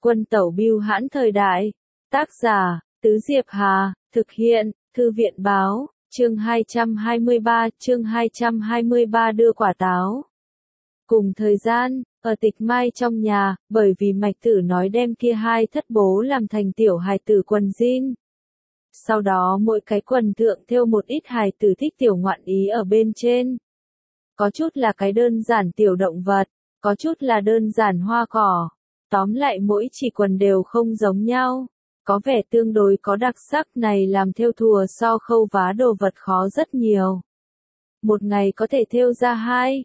Quân tẩu bưu hãn thời đại. Tác giả, Tứ Diệp Hà, thực hiện, Thư viện báo, chương 223 đưa quả táo. Cùng thời gian, ở Tịch Mai trong nhà, bởi vì Mạch Tử nói đem kia hai thất bố làm thành tiểu hài tử quần jean. Sau đó mỗi cái quần thượng thêu một ít hài tử thích tiểu ngoạn ý ở bên trên. Có chút là cái đơn giản tiểu động vật, có chút là đơn giản hoa cỏ. Tóm lại mỗi chỉ quần đều không giống nhau. Có vẻ tương đối có đặc sắc này làm thêu thùa so khâu vá đồ vật khó rất nhiều. Một ngày có thể thêu ra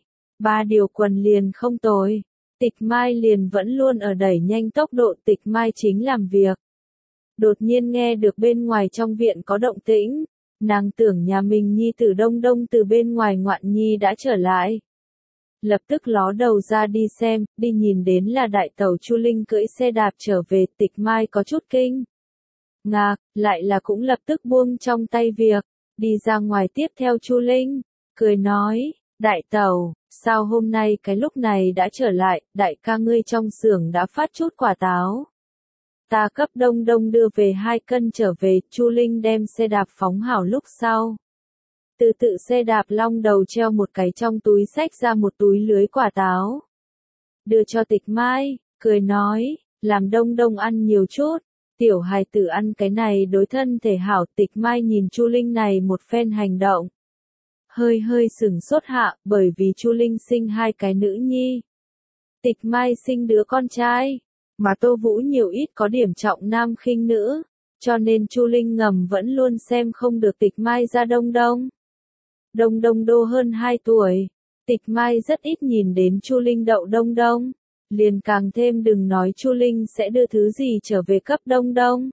2-3 điều quần liền không tồi. Tịch Mai liền vẫn luôn ở đẩy nhanh tốc độ Tịch Mai chính làm việc. Đột nhiên nghe được bên ngoài trong viện có động tĩnh. Nàng tưởng nhà mình nhi tử Đông Đông từ bên ngoài ngoạn nhi đã trở lại. Lập tức ló đầu ra đi xem, đi nhìn đến là đại tẩu Chu Linh cưỡi xe đạp trở về. Tịch Mai có chút kinh ngạc, lại là cũng lập tức buông trong tay việc, đi ra ngoài tiếp theo Chu Linh, cười nói, đại tẩu, sao hôm nay cái lúc này đã trở lại, đại ca ngươi trong xưởng đã phát chút quả táo. Ta cấp Đông Đông đưa về 2 cân trở về. Chu Linh đem xe đạp phóng hảo lúc sau. Từ tự xe đạp long đầu treo một cái trong túi xách ra một túi lưới quả táo. Đưa cho Tịch Mai, cười nói, làm Đông Đông ăn nhiều chút, tiểu hài tử ăn cái này đối thân thể hảo. Tịch Mai nhìn Chu Linh này một phen hành động. Hơi sửng sốt hạ, bởi vì Chu Linh sinh 2 cái nữ nhi. Tịch Mai sinh đứa con trai, mà Tô Vũ nhiều ít có điểm trọng nam khinh nữ, cho nên Chu Linh ngầm vẫn luôn xem không được Tịch Mai ra Đông Đông. Đông Đông đô hơn 2 tuổi, Tịch Mai rất ít nhìn đến Chu Linh đậu Đông Đông, liền càng thêm đừng nói Chu Linh sẽ đưa thứ gì trở về cấp Đông Đông.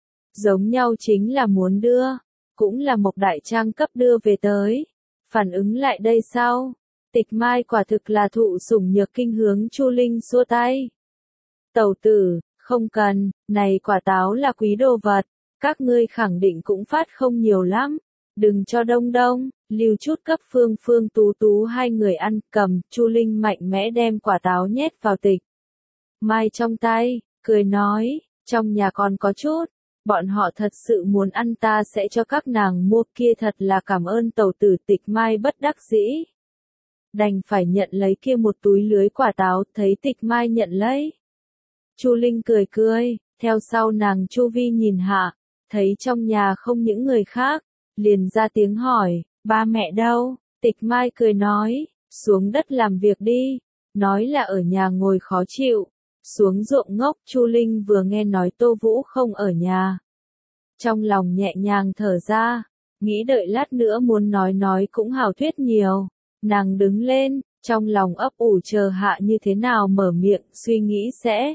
Giống nhau chính là muốn đưa, cũng là Mộc Đại Trang cấp đưa về tới. Phản ứng lại đây sau, Tịch Mai quả thực là thụ sủng nhược kinh hướng Chu Linh xua tay. Tẩu tử, không cần, này quả táo là quý đồ vật, các ngươi khẳng định cũng phát không nhiều lắm, đừng cho Đông Đông, lưu chút cấp Phương Tú Tú 2 người ăn. Cầm, Chu Linh mạnh mẽ đem quả táo nhét vào Tịch Mai trong tay, cười nói, trong nhà còn có chút, bọn họ thật sự muốn ăn ta sẽ cho các nàng mua, kia thật là cảm ơn tẩu tử. Tịch Mai bất đắc dĩ, đành phải nhận lấy kia một túi lưới quả táo. Thấy Tịch Mai nhận lấy, Chu Linh cười, theo sau nàng chu vi nhìn hạ, thấy trong nhà không những người khác, liền ra tiếng hỏi, ba mẹ đâu? Tịch Mai cười nói, xuống đất làm việc đi, nói là ở nhà ngồi khó chịu, xuống ruộng ngốc. Chu Linh vừa nghe nói Tô Vũ không ở nhà, trong lòng nhẹ nhàng thở ra, nghĩ đợi lát nữa muốn nói cũng hảo thuyết nhiều. Nàng đứng lên, trong lòng ấp ủ chờ hạ như thế nào mở miệng, suy nghĩ sẽ.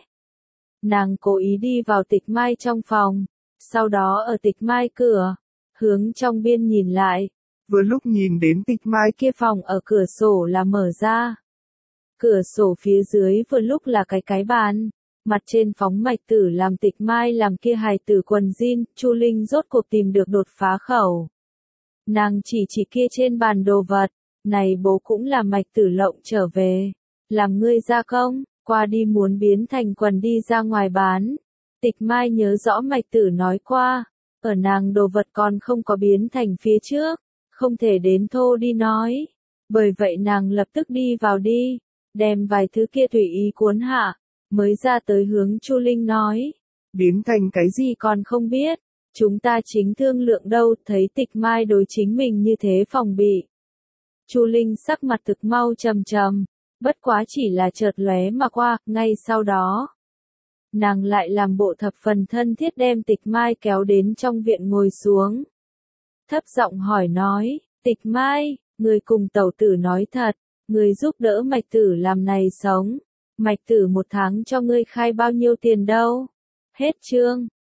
Nàng cố ý đi vào Tịch Mai trong phòng, sau đó ở Tịch Mai cửa, hướng trong biên nhìn lại. Vừa lúc nhìn đến Tịch Mai kia phòng ở cửa sổ là mở ra. Cửa sổ phía dưới vừa lúc là cái bàn, mặt trên phóng Mạch Tử làm Tịch Mai làm kia hài tử quần jean. Chu Linh rốt cuộc tìm được đột phá khẩu. Nàng chỉ kia trên bàn đồ vật, này bố cũng là Mạch Tử lộng trở về, làm ngươi gia công, qua đi muốn biến thành quần đi ra ngoài bán. Tịch Mai nhớ rõ Mạch Tử nói qua, ở nàng đồ vật còn không có biến thành phía trước, không thể đến thô đi nói. Bởi vậy nàng lập tức đi vào đi, đem vài thứ kia tùy ý cuốn hạ, mới ra tới hướng Chu Linh nói, biến thành cái gì còn không biết, chúng ta chính thương lượng đâu. Thấy Tịch Mai đối chính mình như thế phòng bị, Chu Linh sắc mặt thực mau trầm, bất quá chỉ là chợt lóe mà qua. Ngay sau đó, nàng lại làm bộ thập phần thân thiết đem Tịch Mai kéo đến trong viện ngồi xuống. Thấp giọng hỏi nói, Tịch Mai, người cùng tẩu tử nói thật, người giúp đỡ Mạch Tử làm này sống, Mạch Tử 1 tháng cho ngươi khai bao nhiêu tiền đâu? Hết chương.